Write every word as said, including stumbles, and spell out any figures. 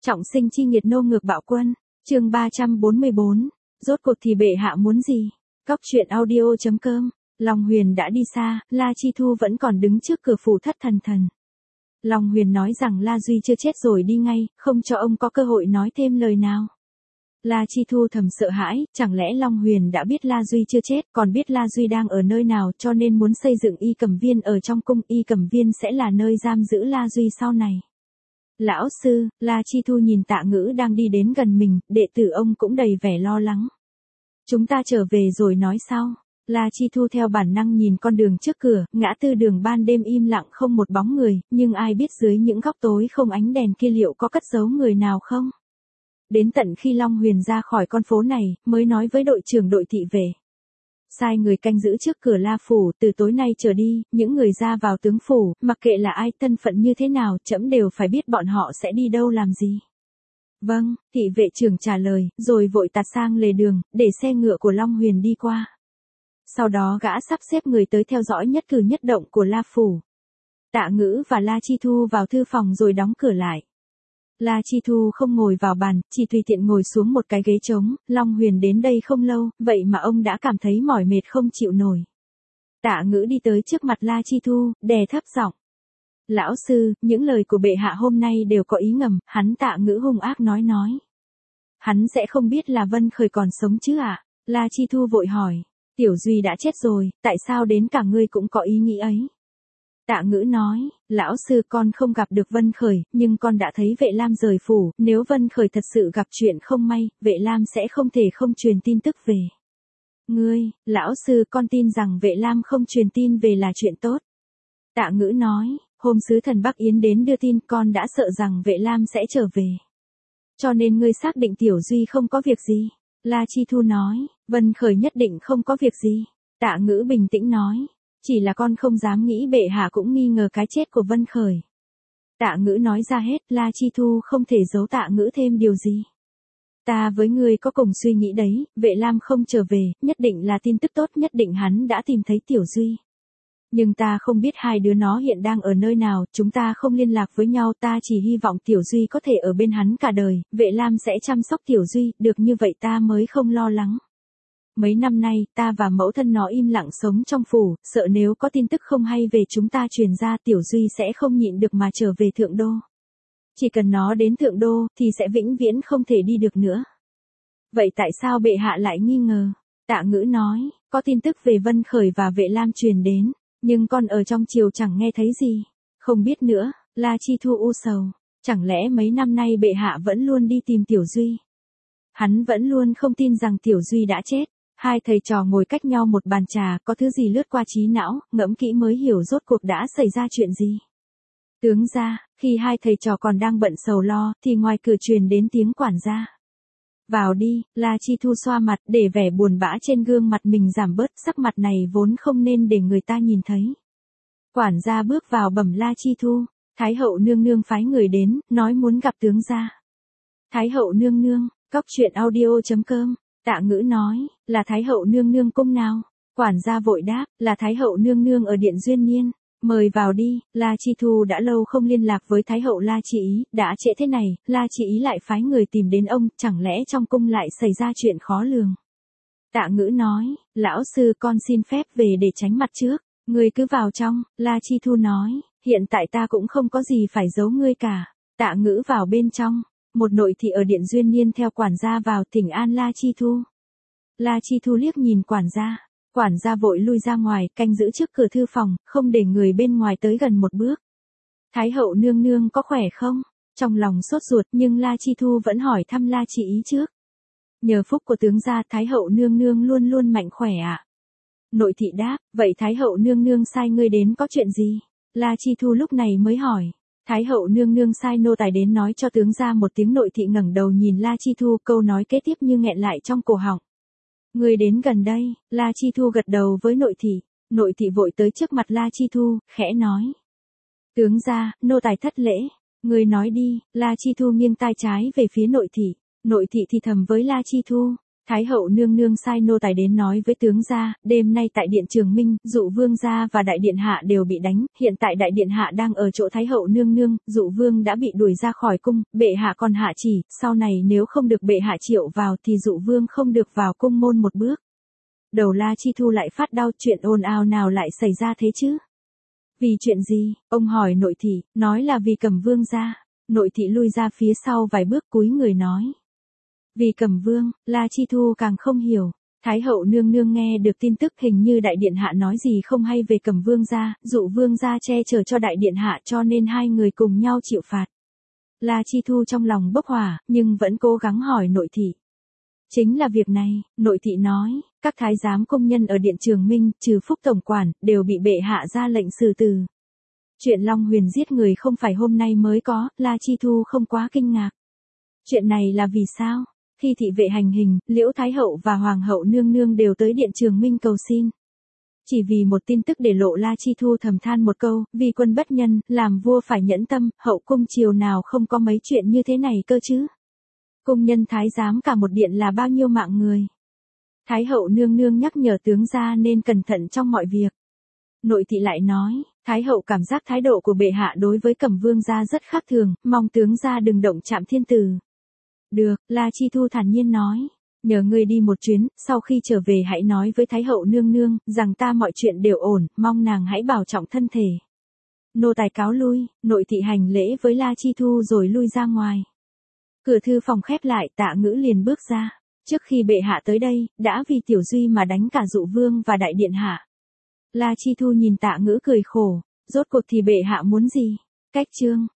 Trọng sinh chi nghiệt nô ngược bạo quân, chương ba trăm bốn mươi bốn, rốt cuộc thì bệ hạ muốn gì? Cóc truyện audio chấm com, Long Huyền đã đi xa, La Chi Thu vẫn còn đứng trước cửa phủ thất thần thần. Long Huyền nói rằng La Duy chưa chết rồi đi ngay, không cho ông có cơ hội nói thêm lời nào. La Chi Thu thầm sợ hãi, chẳng lẽ Long Huyền đã biết La Duy chưa chết, còn biết La Duy đang ở nơi nào cho nên muốn xây dựng y cẩm viên ở trong cung, y cẩm viên sẽ là nơi giam giữ La Duy sau này. Lão sư, La Chi Thu nhìn Tạ Ngữ đang đi đến gần mình, đệ tử ông cũng đầy vẻ lo lắng. Chúng ta trở về rồi nói sau. La Chi Thu theo bản năng nhìn con đường trước cửa, ngã tư đường ban đêm im lặng không một bóng người, nhưng ai biết dưới những góc tối không ánh đèn kia liệu có cất giấu người nào không? Đến tận khi Long Huyền ra khỏi con phố này, mới nói với đội trưởng đội thị vệ. Sai người canh giữ trước cửa La Phủ, từ tối nay trở đi, những người ra vào tướng phủ, mặc kệ là ai thân phận như thế nào, trẫm đều phải biết bọn họ sẽ đi đâu làm gì. Vâng, thị vệ trưởng trả lời, rồi vội tạt sang lề đường, để xe ngựa của Long Huyền đi qua. Sau đó gã sắp xếp người tới theo dõi nhất cử nhất động của La Phủ. Tạ Ngữ và La Chi Thu vào thư phòng rồi đóng cửa lại. La Chi Thu không ngồi vào bàn, chỉ tùy tiện ngồi xuống một cái ghế trống. Long Huyền đến đây không lâu, vậy mà ông đã cảm thấy mỏi mệt không chịu nổi. Tạ Ngữ đi tới trước mặt La Chi Thu, đè thấp giọng. Lão sư, những lời của bệ hạ hôm nay đều có ý ngầm, hắn Tạ Ngữ hung ác nói nói. Hắn sẽ không biết là Vân Khởi còn sống chứ ạ? À? La Chi Thu vội hỏi. Tiểu Duy đã chết rồi, tại sao đến cả ngươi cũng có ý nghĩ ấy? Tạ Ngữ nói, lão sư con không gặp được Vân Khởi, nhưng con đã thấy Vệ Lam rời phủ, nếu Vân Khởi thật sự gặp chuyện không may, Vệ Lam sẽ không thể không truyền tin tức về. Ngươi, lão sư con tin rằng Vệ Lam không truyền tin về là chuyện tốt. Tạ Ngữ nói, hôm sứ thần Bắc Yến đến đưa tin con đã sợ rằng Vệ Lam sẽ trở về. Cho nên ngươi xác định Tiểu Duy không có việc gì. La Chi Thu nói, Vân Khởi nhất định không có việc gì. Tạ Ngữ bình tĩnh nói. Chỉ là con không dám nghĩ bệ hạ cũng nghi ngờ cái chết của Vân Khởi. Tạ Ngữ nói ra hết, La Chi Thu không thể giấu Tạ Ngữ thêm điều gì. Ta với ngươi có cùng suy nghĩ đấy, Vệ Lam không trở về, nhất định là tin tức tốt, nhất định hắn đã tìm thấy Tiểu Duy. Nhưng ta không biết hai đứa nó hiện đang ở nơi nào, chúng ta không liên lạc với nhau, ta chỉ hy vọng Tiểu Duy có thể ở bên hắn cả đời, Vệ Lam sẽ chăm sóc Tiểu Duy, được như vậy ta mới không lo lắng. Mấy năm nay, ta và mẫu thân nó im lặng sống trong phủ, sợ nếu có tin tức không hay về chúng ta truyền ra Tiểu Duy sẽ không nhịn được mà trở về Thượng Đô. Chỉ cần nó đến Thượng Đô, thì sẽ vĩnh viễn không thể đi được nữa. Vậy tại sao bệ hạ lại nghi ngờ? Tạ Ngữ nói, có tin tức về Vân Khởi và Vệ Lam truyền đến, nhưng con ở trong triều chẳng nghe thấy gì. Không biết nữa, La Chi Thu u sầu, chẳng lẽ mấy năm nay bệ hạ vẫn luôn đi tìm Tiểu Duy? Hắn vẫn luôn không tin rằng Tiểu Duy đã chết. Hai thầy trò ngồi cách nhau một bàn trà, có thứ gì lướt qua trí não, ngẫm kỹ mới hiểu rốt cuộc đã xảy ra chuyện gì. Tướng gia, khi hai thầy trò còn đang bận sầu lo, thì ngoài cửa truyền đến tiếng quản gia. Vào đi, La Chi Thu xoa mặt, để vẻ buồn bã trên gương mặt mình giảm bớt, sắc mặt này vốn không nên để người ta nhìn thấy. Quản gia bước vào bẩm La Chi Thu, Thái hậu nương nương phái người đến, nói muốn gặp tướng gia. Thái hậu nương nương, cóc truyện audio chấm com. Tạ Ngữ nói, là Thái hậu nương nương cung nào? Quản gia vội đáp, là Thái hậu nương nương ở điện Duyên Niên. Mời vào đi. La Chi Thu đã lâu không liên lạc với Thái hậu La Chi Ý, đã trễ thế này, La Chi Ý lại phái người tìm đến ông, chẳng lẽ trong cung lại xảy ra chuyện khó lường. Tạ Ngữ nói, lão sư con xin phép về để tránh mặt trước, ngươi cứ vào trong. La Chi Thu nói, hiện tại ta cũng không có gì phải giấu ngươi cả. Tạ Ngữ vào bên trong. Một nội thị ở điện Duyên Niên theo quản gia vào thỉnh an La Chi Thu. La Chi Thu liếc nhìn quản gia. Quản gia vội lui ra ngoài, canh giữ trước cửa thư phòng, không để người bên ngoài tới gần một bước. Thái hậu nương nương có khỏe không? Trong lòng sốt ruột nhưng La Chi Thu vẫn hỏi thăm La Chi Ý trước. Nhờ phúc của tướng gia, Thái hậu nương nương luôn luôn mạnh khỏe ạ. À? Nội thị đáp, vậy Thái hậu nương nương sai ngươi đến có chuyện gì? La Chi Thu lúc này mới hỏi. Thái hậu nương nương sai nô tài đến nói cho tướng gia một tiếng. Nội thị ngẩng đầu nhìn La Chi Thu, câu nói kế tiếp như nghẹn lại trong cổ họng. Người đến gần đây. La Chi Thu gật đầu với nội thị. Nội thị vội tới trước mặt La Chi Thu, khẽ nói. Tướng gia, nô tài thất lễ. Người nói đi. La Chi Thu nghiêng tai trái về phía nội thị. Nội thị thì thầm với La Chi Thu. Thái hậu nương nương sai nô tài đến nói với tướng gia, đêm nay tại điện Trường Minh, Dụ vương gia và đại điện hạ đều bị đánh, hiện tại đại điện hạ đang ở chỗ Thái hậu nương nương, Dụ vương đã bị đuổi ra khỏi cung, bệ hạ còn hạ chỉ, sau này nếu không được bệ hạ triệu vào thì Dụ vương không được vào cung môn một bước. Đầu La Chi Thu lại phát đau, chuyện ồn ào nào lại xảy ra thế chứ? Vì chuyện gì? Ông hỏi nội thị, nói là vì Cẩm vương gia. Nội thị lui ra phía sau vài bước cúi người nói. Vì Cẩm vương, La Chi Thu càng không hiểu. Thái hậu nương nương nghe được tin tức hình như đại điện hạ nói gì không hay về Cẩm vương gia, Dụ vương gia che chở cho đại điện hạ cho nên hai người cùng nhau chịu phạt. La Chi Thu trong lòng bốc hỏa, nhưng vẫn cố gắng hỏi nội thị. Chính là việc này, nội thị nói, các thái giám công nhân ở điện Trường Minh, trừ Phúc tổng quản, đều bị bệ hạ ra lệnh xử tử. Chuyện Long Huyền giết người không phải hôm nay mới có, La Chi Thu không quá kinh ngạc. Chuyện này là vì sao? Khi thị vệ hành hình, Liễu Thái hậu và Hoàng hậu nương nương đều tới điện Trường Minh cầu xin. Chỉ vì một tin tức để lộ, La Chi Thu thầm than một câu, vì quân bất nhân, làm vua phải nhẫn tâm, hậu cung triều nào không có mấy chuyện như thế này cơ chứ. Cung nhân thái giám cả một điện là bao nhiêu mạng người. Thái hậu nương nương nhắc nhở tướng gia nên cẩn thận trong mọi việc. Nội thị lại nói, Thái hậu cảm giác thái độ của bệ hạ đối với Cẩm vương gia rất khác thường, mong tướng gia đừng động chạm thiên tử. Được, La Chi Thu thản nhiên nói, nhờ ngươi đi một chuyến, sau khi trở về hãy nói với Thái hậu nương nương, rằng ta mọi chuyện đều ổn, mong nàng hãy bảo trọng thân thể. Nô tài cáo lui, nội thị hành lễ với La Chi Thu rồi lui ra ngoài. Cửa thư phòng khép lại, Tạ Ngữ liền bước ra. Trước khi bệ hạ tới đây, đã vì Tiểu Duy mà đánh cả Dụ vương và đại điện hạ. La Chi Thu nhìn Tạ Ngữ cười khổ, rốt cuộc thì bệ hạ muốn gì? Cách chương